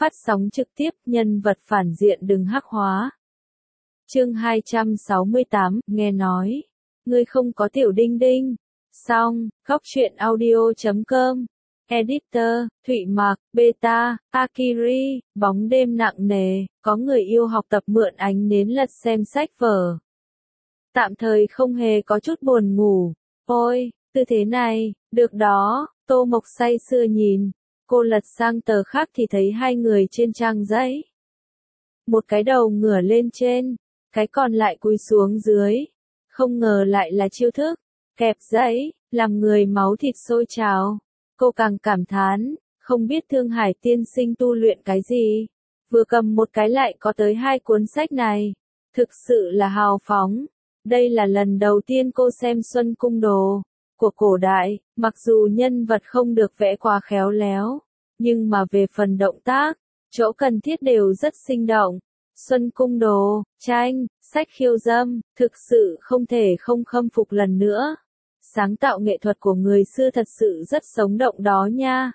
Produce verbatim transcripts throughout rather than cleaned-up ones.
Phát sóng trực tiếp, nhân vật phản diện đừng hắc hóa. Chương hai trăm sáu mươi tám, nghe nói, ngươi không có tiểu đinh đinh. Xong, góc truyện audio chấm com. Editor, Thụy Mạc, Beta, Akiri, bóng đêm nặng nề, có người yêu học tập mượn ánh nến lật xem sách vở. Tạm thời không hề có chút buồn ngủ. Ôi, tư thế này, được đó, Tô Mộc say sưa nhìn. Cô lật sang tờ khác thì thấy hai người trên trang giấy. Một cái đầu ngửa lên trên, cái còn lại cúi xuống dưới. Không ngờ lại là chiêu thức kẹp giấy, làm người máu thịt sôi trào. Cô càng cảm thán, không biết Thương Hải tiên sinh tu luyện cái gì. Vừa cầm một cái lại có tới hai cuốn sách này. Thực sự là hào phóng. Đây là lần đầu tiên cô xem Xuân Cung Đồ của cổ đại, mặc dù nhân vật không được vẽ quá khéo léo, nhưng mà về phần động tác, chỗ cần thiết đều rất sinh động. Xuân Cung Đồ, tranh, sách khiêu dâm, thực sự không thể không khâm phục lần nữa. Sáng tạo nghệ thuật của người xưa thật sự rất sống động đó nha.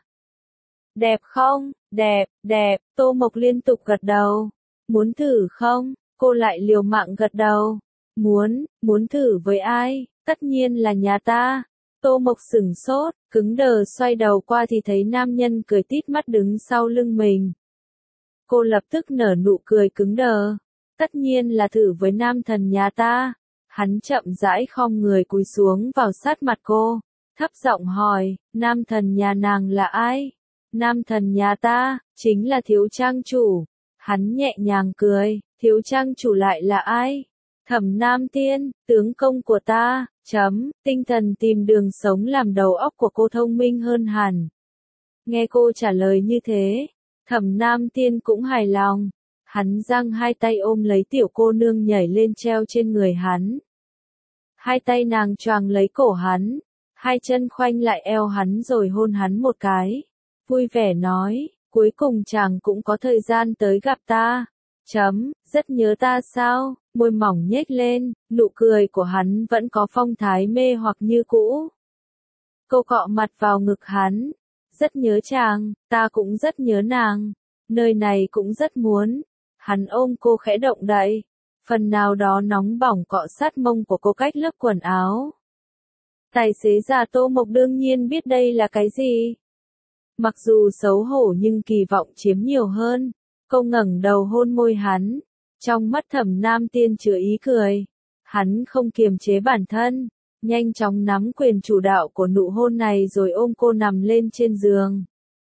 Đẹp không? Đẹp, đẹp, Tô Mộc liên tục gật đầu. Muốn thử không? Cô lại liều mạng gật đầu. Muốn, muốn thử với ai? Tất nhiên là nhà ta. Tô Mộc sửng sốt, cứng đờ xoay đầu qua thì thấy nam nhân cười tít mắt đứng sau lưng mình. Cô lập tức nở nụ cười cứng đờ. Tất nhiên là thử với nam thần nhà ta. Hắn chậm rãi khom người cúi xuống vào sát mặt cô, thấp giọng hỏi, nam thần nhà nàng là ai? Nam thần nhà ta, chính là thiếu trang chủ. Hắn nhẹ nhàng cười, thiếu trang chủ lại là ai? Thẩm Nam Tiên, tướng công của ta, chấm, tinh thần tìm đường sống làm đầu óc của cô thông minh hơn hẳn. Nghe cô trả lời như thế, Thẩm Nam Tiên cũng hài lòng. Hắn giang hai tay ôm lấy tiểu cô nương nhảy lên treo trên người hắn. Hai tay nàng choàng lấy cổ hắn, hai chân khoanh lại eo hắn rồi hôn hắn một cái. Vui vẻ nói, cuối cùng chàng cũng có thời gian tới gặp ta. Chấm, rất nhớ ta sao? Môi mỏng nhếch lên, nụ cười của hắn vẫn có phong thái mê hoặc như cũ. Cô cọ mặt vào ngực hắn. Rất nhớ chàng, ta cũng rất nhớ nàng. Nơi này cũng rất muốn. Hắn ôm cô khẽ động đậy. Phần nào đó nóng bỏng cọ sát mông của cô cách lớp quần áo. Tài xế già Tô Mộc đương nhiên biết đây là cái gì. Mặc dù xấu hổ nhưng kỳ vọng chiếm nhiều hơn. Cô ngẩng đầu hôn môi hắn. Trong mắt Thẩm Nam Tiên chứa ý cười. Hắn không kiềm chế bản thân. Nhanh chóng nắm quyền chủ đạo của nụ hôn này rồi ôm cô nằm lên trên giường.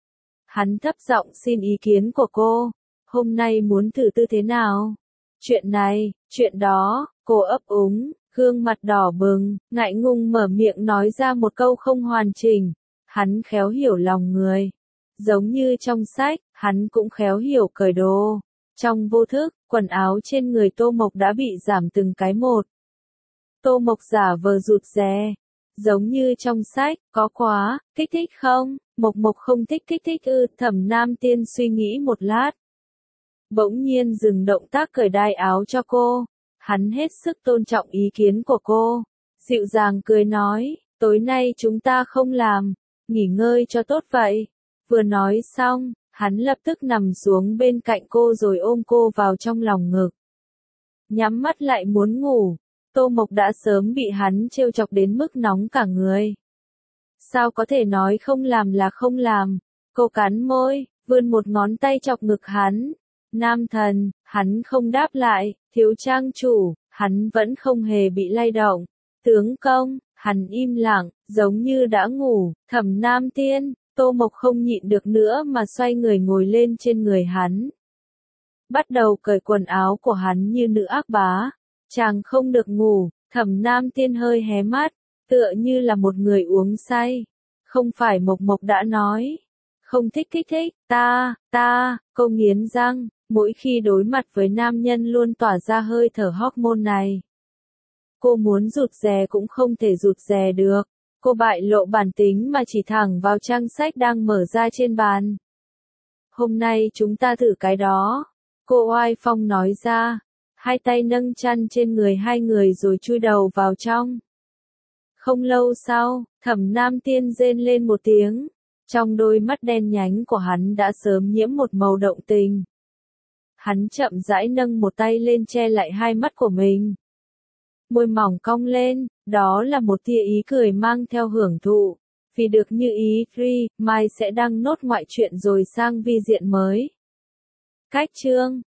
Hắn thấp giọng xin ý kiến của cô. Hôm nay muốn thử tư thế nào? Chuyện này, chuyện đó, cô ấp úng, gương mặt đỏ bừng, ngại ngùng mở miệng nói ra một câu không hoàn chỉnh. Hắn khéo hiểu lòng người. Giống như trong sách, hắn cũng khéo hiểu cởi đồ. Trong vô thức, quần áo trên người Tô Mộc đã bị giảm từng cái một. Tô Mộc giả vờ rụt rè. Giống như trong sách, có quá, kích thích không? Mộc Mộc không thích kích thích ư? Thẩm Nam Tiên suy nghĩ một lát. Bỗng nhiên dừng động tác cởi đai áo cho cô. Hắn hết sức tôn trọng ý kiến của cô. Dịu dàng cười nói, tối nay chúng ta không làm, nghỉ ngơi cho tốt vậy. Vừa nói xong, hắn lập tức nằm xuống bên cạnh cô rồi ôm cô vào trong lòng ngực. Nhắm mắt lại muốn ngủ. Tô Mộc đã sớm bị hắn trêu chọc đến mức nóng cả người. Sao có thể nói không làm là không làm? Cô cắn môi, vươn một ngón tay chọc ngực hắn. Nam thần, hắn không đáp lại. Thiếu trang chủ, hắn vẫn không hề bị lay động. Tướng công, hắn im lặng, giống như đã ngủ. Thẩm Nam Tiên, Tô Mộc không nhịn được nữa mà xoay người ngồi lên trên người hắn. Bắt đầu cởi quần áo của hắn như nữ ác bá. Chàng không được ngủ. Thẩm Nam Tiên hơi hé mắt, tựa như là một người uống say. Không phải Mộc Mộc đã nói. Không thích kích thích, ta, ta, cô nghiến răng, mỗi khi đối mặt với nam nhân luôn tỏa ra hơi thở hormone này. Cô muốn rụt rè cũng không thể rụt rè được. Cô bại lộ bản tính mà chỉ thẳng vào trang sách đang mở ra trên bàn. Hôm nay chúng ta thử cái đó. Cô oai phong nói ra. Hai tay nâng chăn trên người hai người rồi chui đầu vào trong. Không lâu sau, Thẩm Nam Tiên rên lên một tiếng. Trong đôi mắt đen nhánh của hắn đã sớm nhiễm một màu động tình. Hắn chậm rãi nâng một tay lên che lại hai mắt của mình. Môi mỏng cong lên, đó là một tia ý cười mang theo hưởng thụ. Vì được như ý, Free, mai sẽ đăng nốt ngoại truyện rồi sang vi diện mới. Cách chương